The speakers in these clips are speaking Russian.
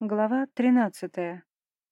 Глава 13.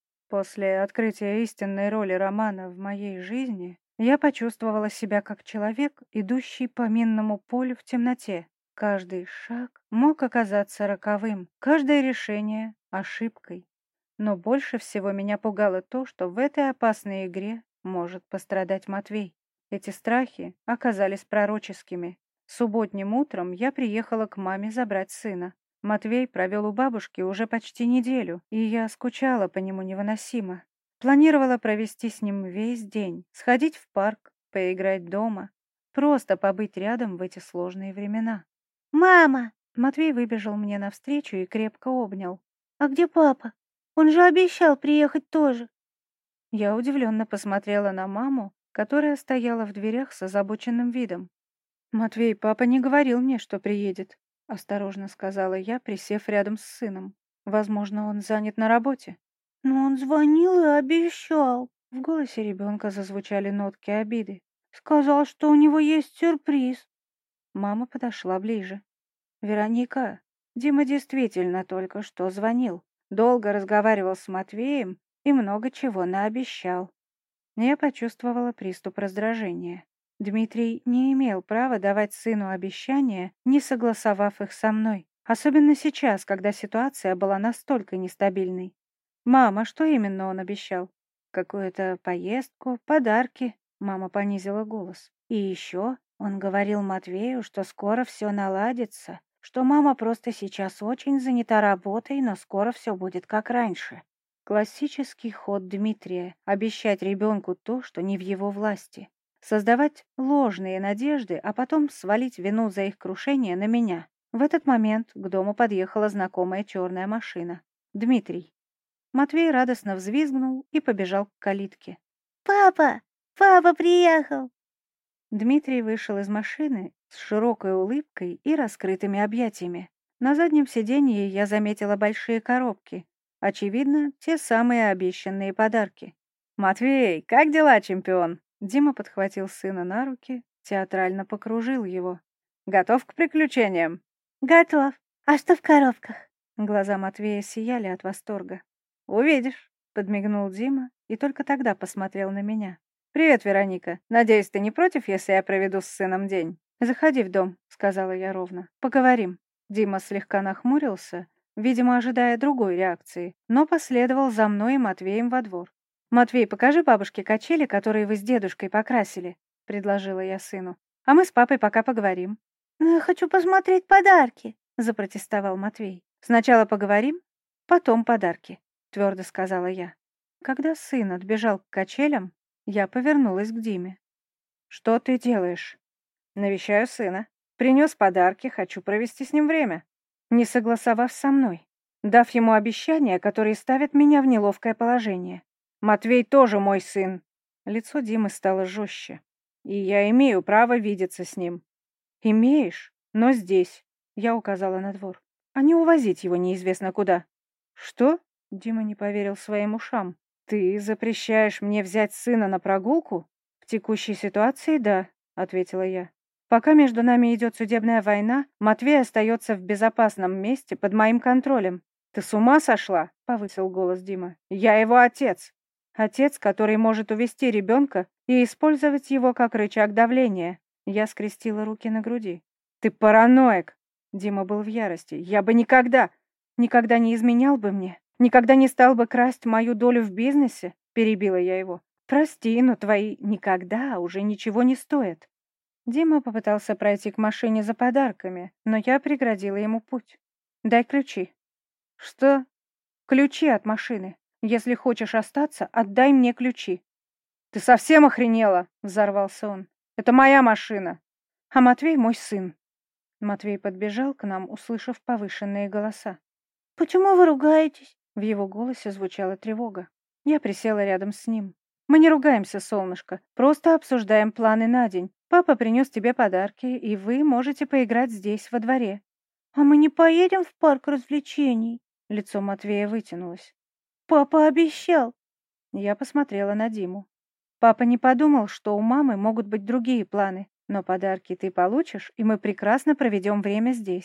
После открытия истинной роли Романа в моей жизни я почувствовала себя как человек, идущий по минному полю в темноте. Каждый шаг мог оказаться роковым, каждое решение — ошибкой. Но больше всего меня пугало то, что в этой опасной игре может пострадать Матвей. Эти страхи оказались пророческими. Субботним утром я приехала к маме забрать сына. Матвей провел у бабушки уже почти неделю, и я скучала по нему невыносимо. Планировала провести с ним весь день, сходить в парк, поиграть дома, просто побыть рядом в эти сложные времена. «Мама, Матвей выбежал мне навстречу и крепко обнял. а где папа? Он же обещал приехать тоже». Я удивленно посмотрела на маму, которая стояла в дверях с озабоченным видом. «Матвей, папа не говорил мне, что приедет», — осторожно сказала я, присев рядом с сыном. «Возможно, он занят на работе». Но он звонил и обещал. В голосе ребенка зазвучали нотки обиды. Сказал, что у него есть сюрприз. Мама подошла ближе. «Вероника, Дима действительно только что звонил. Долго разговаривал с Матвеем и много чего наобещал». Я почувствовала приступ раздражения. Дмитрий не имел права давать сыну обещания, не согласовав их со мной. Особенно сейчас, когда ситуация была настолько нестабильной. «Мама, что именно он обещал?» «Какую-то поездку, подарки?» Мама понизила голос. «И еще он говорил Матвею, что скоро все наладится, что мама просто сейчас очень занята работой, но скоро все будет как раньше». Классический ход Дмитрия — обещать ребенку то, что не в его власти. Создавать ложные надежды, а потом свалить вину за их крушение на меня. В этот момент к дому подъехала знакомая черная машина. Дмитрий. Матвей радостно взвизгнул и побежал к калитке. «Папа! Папа приехал!» Дмитрий вышел из машины с широкой улыбкой и раскрытыми объятиями. На заднем сиденье я заметила большие коробки. Очевидно, те самые обещанные подарки. «Матвей, как дела, чемпион?» Дима подхватил сына на руки, театрально покружил его. «Готов к приключениям?» «Готов. А что в коробках?» Глаза Матвея сияли от восторга. «Увидишь», — подмигнул Дима и только тогда посмотрел на меня. «Привет, Вероника. Надеюсь, ты не против, если я проведу с сыном день?» «Заходи в дом», — сказала я ровно. «Поговорим». Дима слегка нахмурился, видимо, ожидая другой реакции, но последовал за мной и Матвеем во двор. «Матвей, покажи бабушке качели, которые вы с дедушкой покрасили», — предложила я сыну. «А мы с папой пока поговорим». «Но я хочу посмотреть подарки», — запротестовал Матвей. «Сначала поговорим, потом подарки», — твердо сказала я. Когда сын отбежал к качелям, я повернулась к Диме. «Что ты делаешь?» «Навещаю сына. Принес подарки, хочу провести с ним время». Не согласовав со мной, дав ему обещания, которые ставят меня в неловкое положение. «Матвей тоже мой сын». Лицо Димы стало жестче. «И я имею право видеться с ним». «Имеешь, но здесь», — я указала на двор, «а не увозить его неизвестно куда». «Что?» — Дима не поверил своим ушам. «Ты запрещаешь мне взять сына на прогулку?» «В текущей ситуации, да», — ответила я. «Пока между нами идет судебная война, Матвей остается в безопасном месте под моим контролем». «Ты с ума сошла?» — повысил голос Дима. «Я его отец. Отец, который может увести ребенка и использовать его как рычаг давления». Я скрестила руки на груди. «Ты параноик!» Дима был в ярости. «Я бы никогда не изменял бы мне. Никогда не стал бы красть мою долю в бизнесе», — перебила я его. «Прости, но твои «никогда» уже ничего не стоят». Дима попытался пройти к машине за подарками, но я преградила ему путь. «Дай ключи». «Что?» «Ключи от машины. Если хочешь остаться, отдай мне ключи». «Ты совсем охренела?» — взорвался он. «Это моя машина. А Матвей мой сын». Матвей подбежал к нам, услышав повышенные голоса. «Почему вы ругаетесь?» В его голосе звучала тревога. Я присела рядом с ним. «Мы не ругаемся, солнышко, просто обсуждаем планы на день. Папа принес тебе подарки, и вы можете поиграть здесь, во дворе». «А мы не поедем в парк развлечений?» Лицо Матвея вытянулось. «Папа обещал». Я посмотрела на Диму. Папа не подумал, что у мамы могут быть другие планы, но подарки ты получишь, и мы прекрасно проведем время здесь.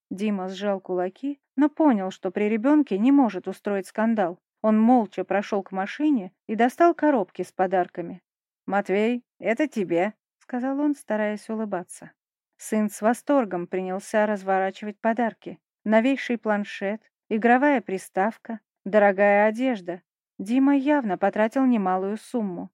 Дима сжал кулаки, но понял, что при ребенке не может устроить скандал. Он молча прошел к машине и достал коробки с подарками. «Матвей, это тебе», — сказал он, стараясь улыбаться. Сын с восторгом принялся разворачивать подарки. Новейший планшет, игровая приставка, дорогая одежда. Дима явно потратил немалую сумму.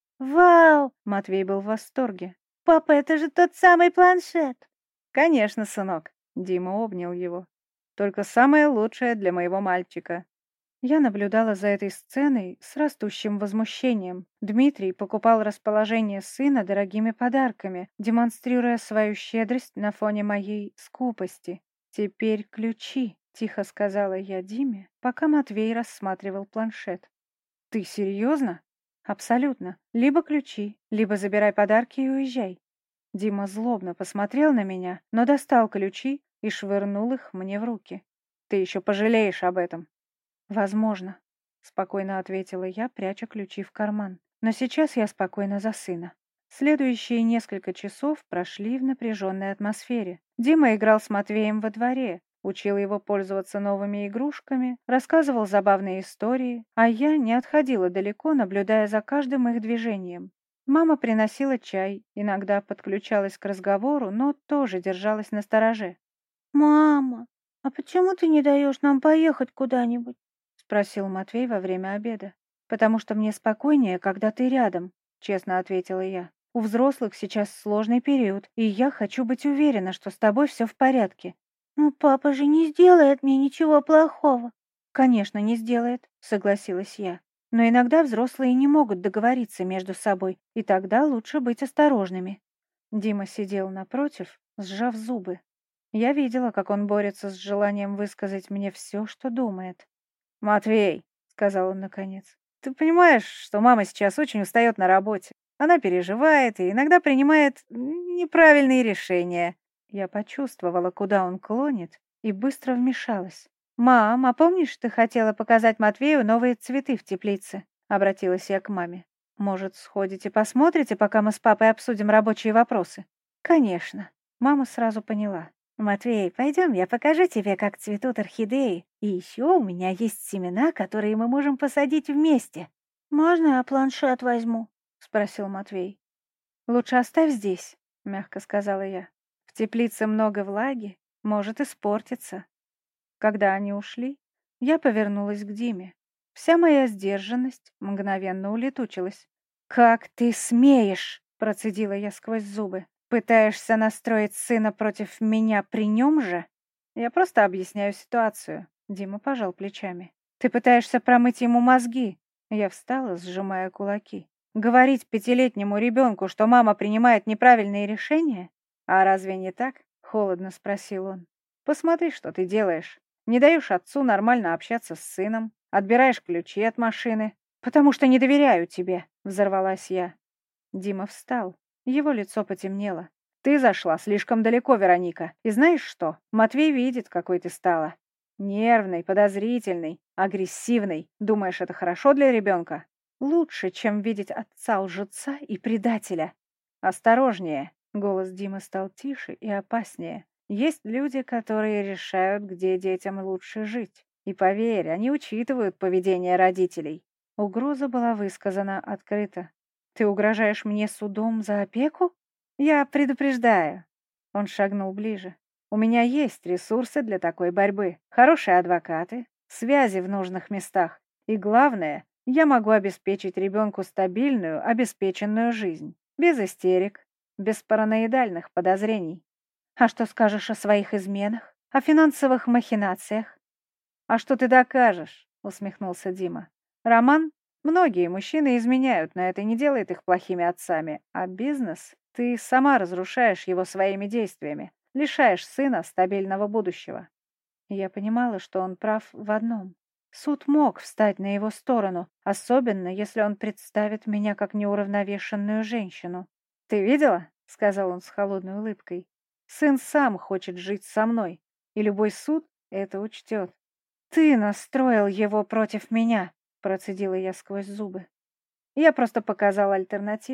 «Вау!» — Матвей был в восторге. «Папа, это же тот самый планшет!» «Конечно, сынок», — Дима обнял его. «Только самое лучшее для моего мальчика». Я наблюдала за этой сценой с растущим возмущением. Дмитрий покупал расположение сына дорогими подарками, демонстрируя свою щедрость на фоне моей скупости. «Теперь ключи», — тихо сказала я Диме, пока Матвей рассматривал планшет. «Ты серьезно?» «Абсолютно. Либо ключи, либо забирай подарки и уезжай». Дима злобно посмотрел на меня, но достал ключи и швырнул их мне в руки. «Ты еще пожалеешь об этом». «Возможно», — спокойно ответила я, пряча ключи в карман. «Но сейчас я спокойна за сына». Следующие несколько часов прошли в напряженной атмосфере. Дима играл с Матвеем во дворе, учил его пользоваться новыми игрушками, рассказывал забавные истории, а я не отходила далеко, наблюдая за каждым их движением. Мама приносила чай, иногда подключалась к разговору, но тоже держалась настороже. «Мама, а почему ты не даешь нам поехать куда-нибудь?» — спросил Матвей во время обеда. «Потому что мне спокойнее, когда ты рядом», — честно ответила я. «У взрослых сейчас сложный период, и я хочу быть уверена, что с тобой все в порядке». «Ну, папа же не сделает мне ничего плохого». «Конечно, не сделает», — согласилась я. «Но иногда взрослые не могут договориться между собой, и тогда лучше быть осторожными». Дима сидел напротив, сжав зубы. Я видела, как он борется с желанием высказать мне все, что думает. «Матвей», — сказал он наконец, — «ты понимаешь, что мама сейчас очень устает на работе. Она переживает и иногда принимает неправильные решения». Я почувствовала, куда он клонит, и быстро вмешалась. «Мам, а помнишь, ты хотела показать Матвею новые цветы в теплице?» — обратилась я к маме. «Может, сходите посмотрите, пока мы с папой обсудим рабочие вопросы?» «Конечно». Мама сразу поняла. «Матвей, пойдем, я покажу тебе, как цветут орхидеи. И еще у меня есть семена, которые мы можем посадить вместе». «Можно я планшет возьму?» — спросил Матвей. «Лучше оставь здесь», — мягко сказала я. «В теплице много влаги, может испортиться». Когда они ушли, я повернулась к Диме. Вся моя сдержанность мгновенно улетучилась. «Как ты смеешь?» — процедила я сквозь зубы. «Пытаешься настроить сына против меня при нем же?» «Я просто объясняю ситуацию», — Дима пожал плечами. «Ты пытаешься промыть ему мозги». Я встала, сжимая кулаки. «Говорить пятилетнему ребенку, что мама принимает неправильные решения? А разве не так?» — холодно спросил он. «Посмотри, что ты делаешь. Не даешь отцу нормально общаться с сыном, отбираешь ключи от машины. Потому что не доверяю тебе», — взорвалась я. Дима встал. Его лицо потемнело. «Ты зашла слишком далеко, Вероника. И знаешь что? Матвей видит, какой ты стала. Нервный, подозрительный, агрессивный. Думаешь, это хорошо для ребенка? Лучше, чем видеть отца лжеца и предателя. Осторожнее». Голос Димы стал тише и опаснее. «Есть люди, которые решают, где детям лучше жить. И поверь, они учитывают поведение родителей». Угроза была высказана открыто. «Ты угрожаешь мне судом за опеку?» «Я предупреждаю». Он шагнул ближе. «У меня есть ресурсы для такой борьбы. Хорошие адвокаты, связи в нужных местах. И главное, я могу обеспечить ребенку стабильную, обеспеченную жизнь. Без истерик, без параноидальных подозрений». «А что скажешь о своих изменах? О финансовых махинациях?» «А что ты докажешь?» — усмехнулся Дима. «Роман? Многие мужчины изменяют, но это не делает их плохими отцами. А бизнес? Ты сама разрушаешь его своими действиями, лишаешь сына стабильного будущего». Я понимала, что он прав в одном. Суд мог встать на его сторону, особенно если он представит меня как неуравновешенную женщину. «Ты видела?» — сказал он с холодной улыбкой. «Сын сам хочет жить со мной, и любой суд это учтет». «Ты настроил его против меня», — процедила я сквозь зубы. «Я просто показал альтернативу.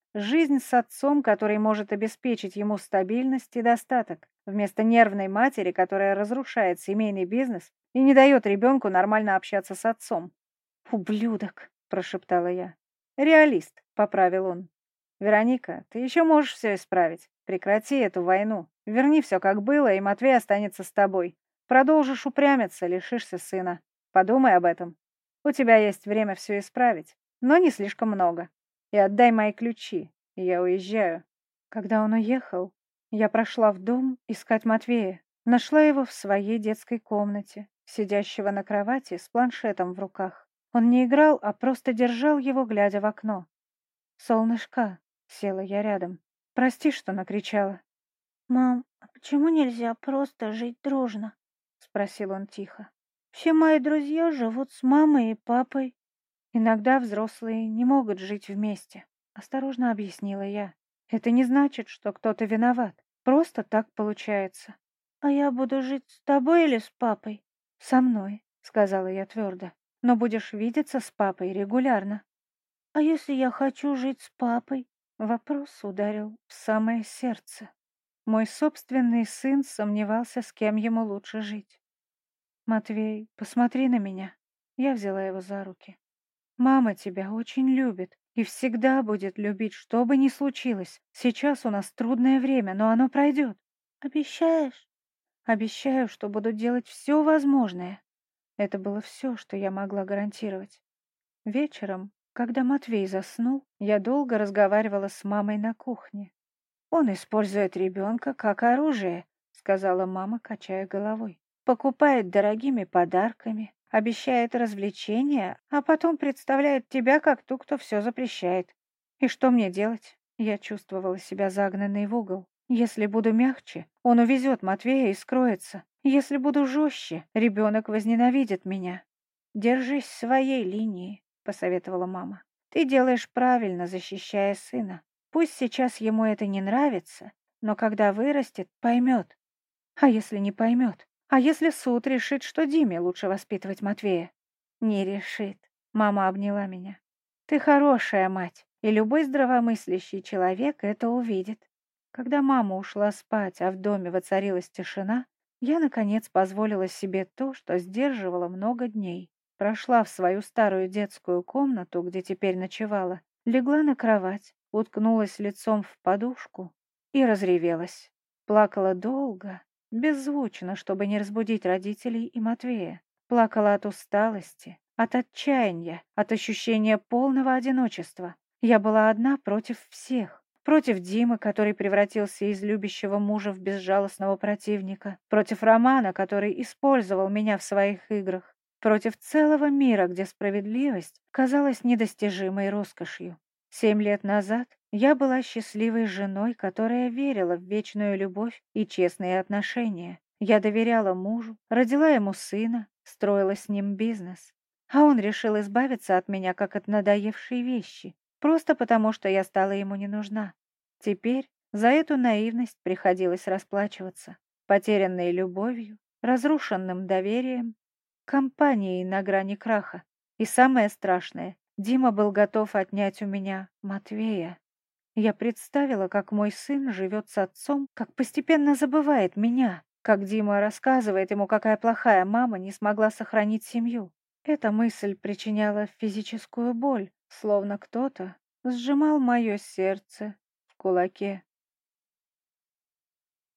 Жизнь с отцом, который может обеспечить ему стабильность и достаток, вместо нервной матери, которая разрушает семейный бизнес и не дает ребенку нормально общаться с отцом. «Ублюдок!» — прошептала я. «Реалист», — поправил он. «Вероника, ты еще можешь все исправить. Прекрати эту войну. Верни все, как было, и Матвей останется с тобой. Продолжишь упрямиться, лишишься сына. Подумай об этом. У тебя есть время все исправить, но не слишком много. И отдай мои ключи, и я уезжаю». Когда он уехал, я прошла в дом искать Матвея. Нашла его в своей детской комнате, сидящего на кровати с планшетом в руках. Он не играл, а просто держал его, глядя в окно. «Солнышко», — села я рядом. «Прости, что накричала», «Мам, а почему нельзя просто жить дружно?» — спросил он тихо. «Все мои друзья живут с мамой и папой». «Иногда взрослые не могут жить вместе», — осторожно объяснила я. «Это не значит, что кто-то виноват. Просто так получается». «А я буду жить с тобой или с папой?» «Со мной», — сказала я твердо. «Но будешь видеться с папой регулярно». «А если я хочу жить с папой?» Вопрос ударил в самое сердце. Мой собственный сын сомневался, с кем ему лучше жить. «Матвей, посмотри на меня». Я взяла его за руки. «Мама тебя очень любит и всегда будет любить, что бы ни случилось. Сейчас у нас трудное время, но оно пройдет. «Обещаешь?» Обещаю, что буду делать все возможное». Это было все, что я могла гарантировать. Вечером, когда Матвей заснул, я долго разговаривала с мамой на кухне. «Он использует ребенка как оружие», — сказала мама, качая головой. «Покупает дорогими подарками, обещает развлечения, а потом представляет тебя как ту, кто все запрещает. И что мне делать?» Я чувствовала себя загнанной в угол. Если буду мягче, он увезет Матвея и скроется. Если буду жестче, ребенок возненавидит меня. «Держись своей линии», — посоветовала мама. «Ты делаешь правильно, защищая сына. Пусть сейчас ему это не нравится, но когда вырастет, поймет. А если не поймет? А если суд решит, что Диме лучше воспитывать Матвея?» «Не решит», — мама обняла меня. «Ты хорошая мать, и любой здравомыслящий человек это увидит». Когда мама ушла спать, а в доме воцарилась тишина, я, наконец, позволила себе то, что сдерживала много дней. Прошла в свою старую детскую комнату, где теперь ночевала, легла на кровать, уткнулась лицом в подушку и разревелась. Плакала долго, беззвучно, чтобы не разбудить родителей и Матвея. Плакала от усталости, от отчаяния, от ощущения полного одиночества. Я была одна против всех. Против Димы, который превратился из любящего мужа в безжалостного противника. Против Романа, который использовал меня в своих играх. Против целого мира, где справедливость казалась недостижимой роскошью. 7 лет назад я была счастливой женой, которая верила в вечную любовь и честные отношения. Я доверяла мужу, родила ему сына, строила с ним бизнес. А он решил избавиться от меня, как от надоевшей вещи, просто потому, что я стала ему не нужна. Теперь за эту наивность приходилось расплачиваться. Потерянной любовью, разрушенным доверием, компанией на грани краха. И самое страшное, Дима был готов отнять у меня Матвея. Я представила, как мой сын живет с отцом, как постепенно забывает меня, как Дима рассказывает ему, какая плохая мама не смогла сохранить семью. Эта мысль причиняла физическую боль, словно кто-то сжимал мое сердце в кулаке.